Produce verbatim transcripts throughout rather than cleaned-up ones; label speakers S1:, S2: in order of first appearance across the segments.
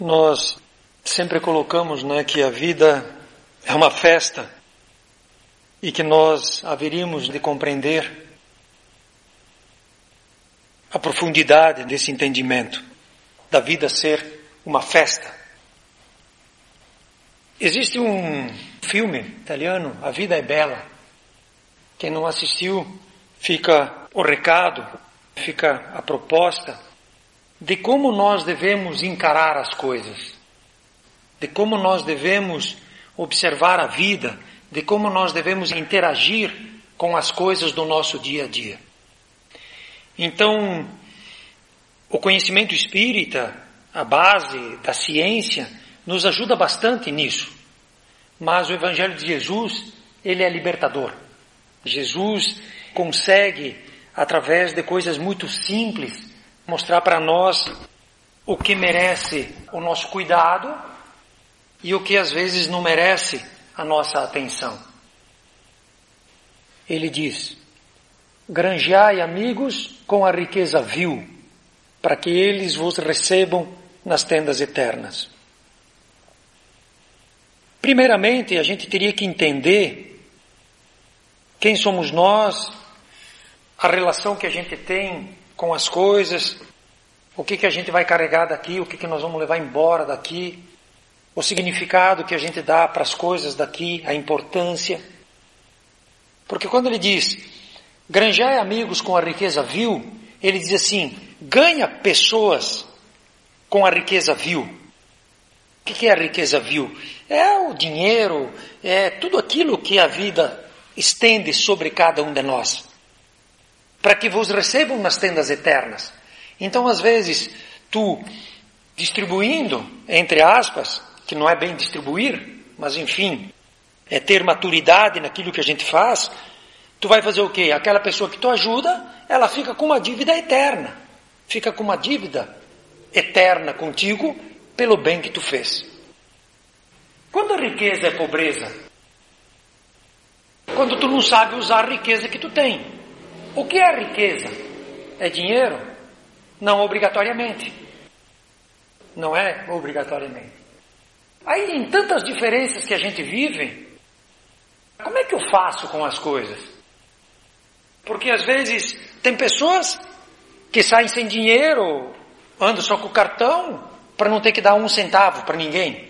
S1: Nós sempre colocamos, né, que a vida é uma festa e que nós haveríamos de compreender a profundidade desse entendimento da vida ser uma festa. Existe um filme italiano, A Vida é Bela. Quem não assistiu, fica o recado, fica a proposta de como nós devemos encarar as coisas, de como nós devemos observar a vida, de como nós devemos interagir com as coisas do nosso dia a dia. Então, o conhecimento espírita, a base da ciência, nos ajuda bastante nisso. Mas o Evangelho de Jesus, ele é libertador. Jesus consegue, através de coisas muito simples, mostrar para nós o que merece o nosso cuidado e o que às vezes não merece a nossa atenção. Ele diz: granjeai amigos com a riqueza vil, para que eles vos recebam nas tendas eternas. Primeiramente, a gente teria que entender quem somos nós, a relação que a gente tem com as coisas, o que que a gente vai carregar daqui, o que que nós vamos levar embora daqui, o significado que a gente dá para as coisas daqui, a importância. Porque quando ele diz, granjeai amigos com a riqueza vil, ele diz assim, ganha pessoas com a riqueza vil. O que que é a riqueza vil? É o dinheiro, é tudo aquilo que a vida estende sobre cada um de nós, para que vos recebam nas tendas eternas. Então, às vezes, tu distribuindo, entre aspas, que não é bem distribuir, mas enfim, é ter maturidade naquilo que a gente faz, tu vai fazer o quê? Aquela pessoa que tu ajuda, ela fica com uma dívida eterna, fica com uma dívida eterna contigo pelo bem que tu fez. Quando a riqueza é pobreza? Quando tu não sabe usar a riqueza que tu tem. O que é riqueza? É dinheiro? Não obrigatoriamente. Não é obrigatoriamente. Aí, em tantas diferenças que a gente vive, como é que eu faço com as coisas? Porque às vezes tem pessoas que saem sem dinheiro, andam só com o cartão, para não ter que dar um centavo para ninguém.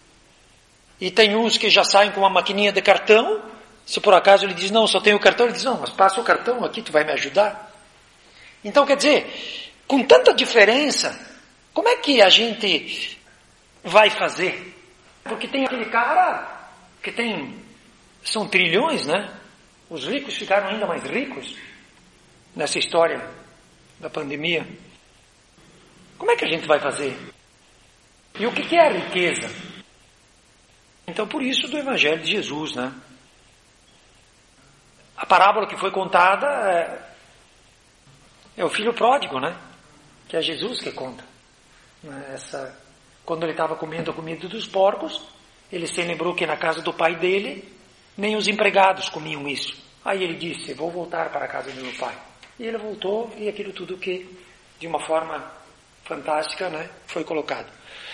S1: E tem uns que já saem com uma maquininha de cartão. Se por acaso ele diz, não, só tenho o cartão, ele diz, não, mas passa o cartão aqui, tu vai me ajudar. Então, quer dizer, com tanta diferença, como é que a gente vai fazer? Porque tem aquele cara que tem, são trilhões, né? Os ricos ficaram ainda mais ricos nessa história da pandemia. Como é que a gente vai fazer? E o que é a riqueza? Então, por isso do Evangelho de Jesus, né? A parábola que foi contada é, é o filho pródigo, né? Que é Jesus que conta. Essa, quando ele estava comendo a comida dos porcos, ele se lembrou que na casa do pai dele, nem os empregados comiam isso. Aí ele disse, vou voltar para a casa do meu pai. E ele voltou e aquilo tudo que, de uma forma fantástica, né, foi colocado.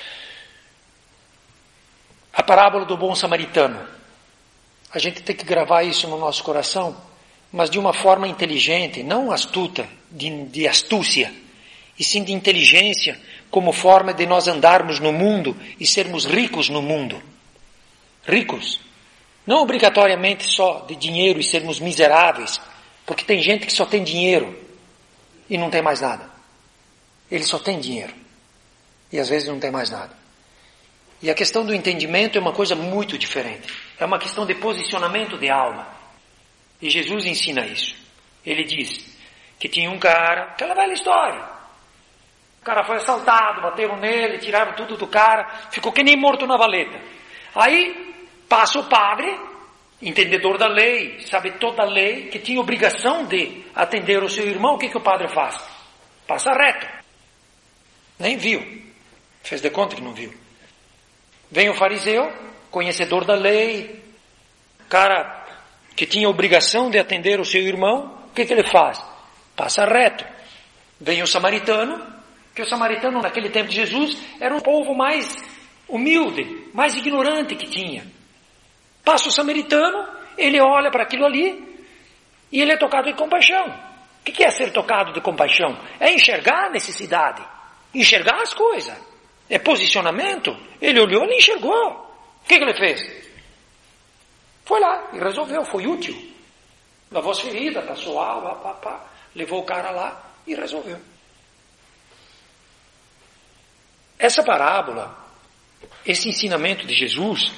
S1: A parábola do bom samaritano. A gente tem que gravar isso no nosso coração, mas de uma forma inteligente, não astuta, de, de astúcia, e sim de inteligência, como forma de nós andarmos no mundo e sermos ricos no mundo. Ricos. Não obrigatoriamente só de dinheiro e sermos miseráveis, porque tem gente que só tem dinheiro e não tem mais nada. Ele só tem dinheiro e às vezes não tem mais nada. E a questão do entendimento é uma coisa muito diferente. É uma questão de posicionamento de alma. E Jesus ensina isso. Ele diz que tinha um cara, aquela velha história. O cara foi assaltado, bateram nele, tiraram tudo do cara, ficou que nem morto na valeta. Aí passa o padre, entendedor da lei, sabe toda a lei, que tinha obrigação de atender o seu irmão. O que, que o padre faz? Passa reto. Nem viu. Fez de conta que não viu. Vem o fariseu, conhecedor da lei, cara que tinha obrigação de atender o seu irmão, o que, que ele faz? Passa reto. Vem o samaritano, que Que o samaritano, naquele tempo de Jesus, era o povo mais humilde, mais ignorante que tinha. Passa o samaritano, ele olha para aquilo ali e ele é tocado de compaixão. O que é ser tocado de compaixão? É enxergar a necessidade, enxergar as coisas. É posicionamento. Ele olhou e enxergou. O que, que ele fez? Foi lá e resolveu, foi útil. Lavou as feridas, passou água, pá, pá, levou o cara lá e resolveu. Essa parábola, esse ensinamento de Jesus,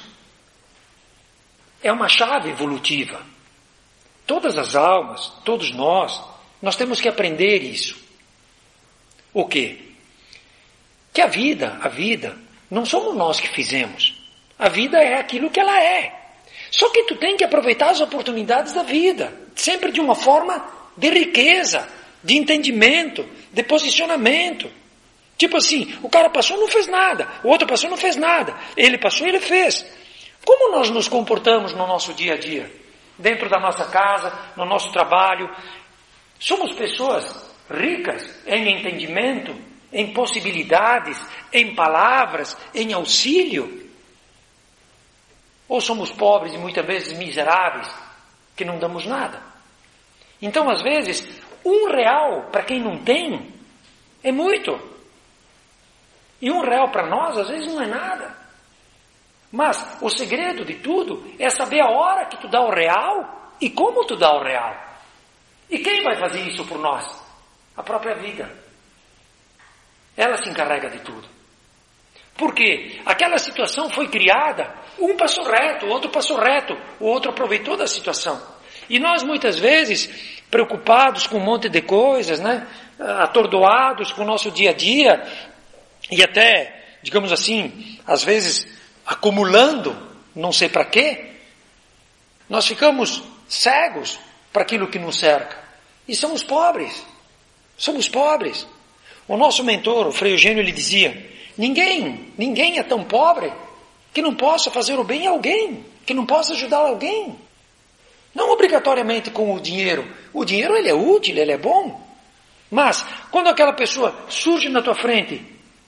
S1: é uma chave evolutiva. Todas as almas, todos nós, nós temos que aprender isso. O quê? Que a vida, a vida, não somos nós que fizemos. A vida é aquilo que ela é. Só que tu tem que aproveitar as oportunidades da vida, sempre de uma forma de riqueza, de entendimento, de posicionamento. Tipo assim, o cara passou e não fez nada, o outro passou e não fez nada, ele passou e ele fez. Como nós nos comportamos no nosso dia a dia? Dentro da nossa casa, no nosso trabalho? Somos pessoas ricas em entendimento, em possibilidades, em palavras, em auxílio? Ou somos pobres e muitas vezes miseráveis, que não damos nada? Então, às vezes, um real para quem não tem é muito. E um real para nós, às vezes, não é nada. Mas o segredo de tudo é saber a hora que tu dá o real e como tu dá o real. E quem vai fazer isso por nós? A própria vida. Ela se encarrega de tudo. Porque aquela situação foi criada, um passou reto, o outro passou reto, o outro aproveitou da situação. E nós muitas vezes, preocupados com um monte de coisas, né? Atordoados com o nosso dia a dia, e até, digamos assim, às vezes acumulando, não sei para quê, nós ficamos cegos para aquilo que nos cerca. E somos pobres. Somos pobres. O nosso mentor, o Frei Eugênio, ele dizia: Ninguém, ninguém é tão pobre que não possa fazer o bem a alguém, que não possa ajudar alguém. Não obrigatoriamente com o dinheiro. O dinheiro, ele é útil, ele é bom. Mas, quando aquela pessoa surge na tua frente,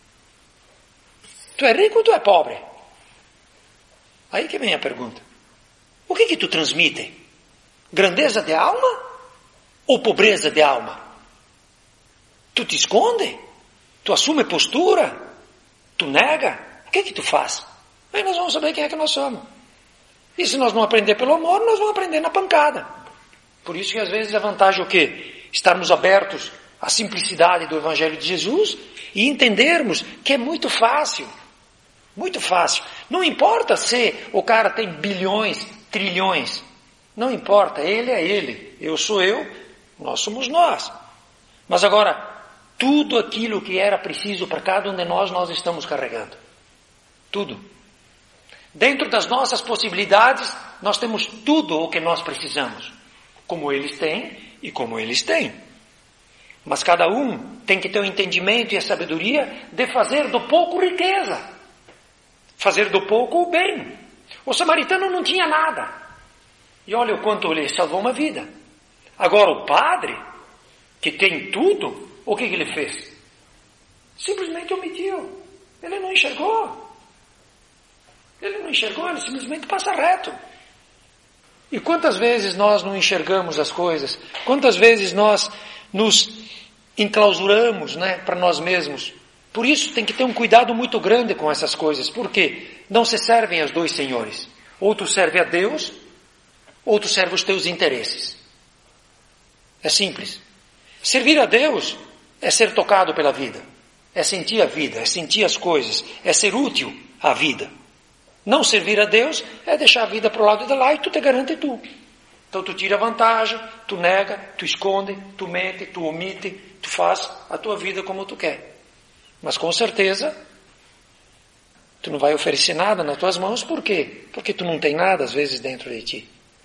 S1: tu é rico ou tu é pobre? Aí que vem a pergunta. O que que tu transmite? Grandeza de alma ou pobreza de alma? Tu te esconde? Tu assume postura? Tu nega? O que que tu faz? Aí nós vamos saber quem é que nós somos. E se nós não aprender pelo amor, nós vamos aprender na pancada. Por isso que às vezes a vantagem é o quê? Estarmos abertos à simplicidade do Evangelho de Jesus e entendermos que é muito fácil. Muito fácil. Não importa se o cara tem bilhões, trilhões. Não importa. Ele é ele. Eu sou eu. Nós somos nós. Mas agora, tudo aquilo que era preciso para cada um de nós, nós estamos carregando. Tudo. Dentro das nossas possibilidades, nós temos tudo o que nós precisamos. Como eles têm e como eles têm. Mas cada um tem que ter o entendimento e a sabedoria de fazer do pouco riqueza. Fazer do pouco o bem. O samaritano não tinha nada. E olha o quanto ele salvou uma vida. Agora o padre, que tem tudo, o que, que ele fez? Simplesmente omitiu. Ele não enxergou. Ele não enxergou, ele simplesmente passa reto. E quantas vezes nós não enxergamos as coisas? Quantas vezes nós nos enclausuramos, né, para nós mesmos? Por isso tem que ter um cuidado muito grande com essas coisas. Porque não se servem aos dois senhores. Ou tu serve a Deus, ou tu serve os teus interesses. É simples. Servir a Deus é ser tocado pela vida. É sentir a vida, é sentir as coisas, é ser útil à vida. Não servir a Deus é deixar a vida para o lado de lá e tu te garante tu. Então tu tira vantagem, tu nega, tu esconde, tu mente, tu omite, tu faz a tua vida como tu quer. Mas com certeza, tu não vai oferecer nada nas tuas mãos, por quê? Porque tu não tem nada às vezes dentro de ti.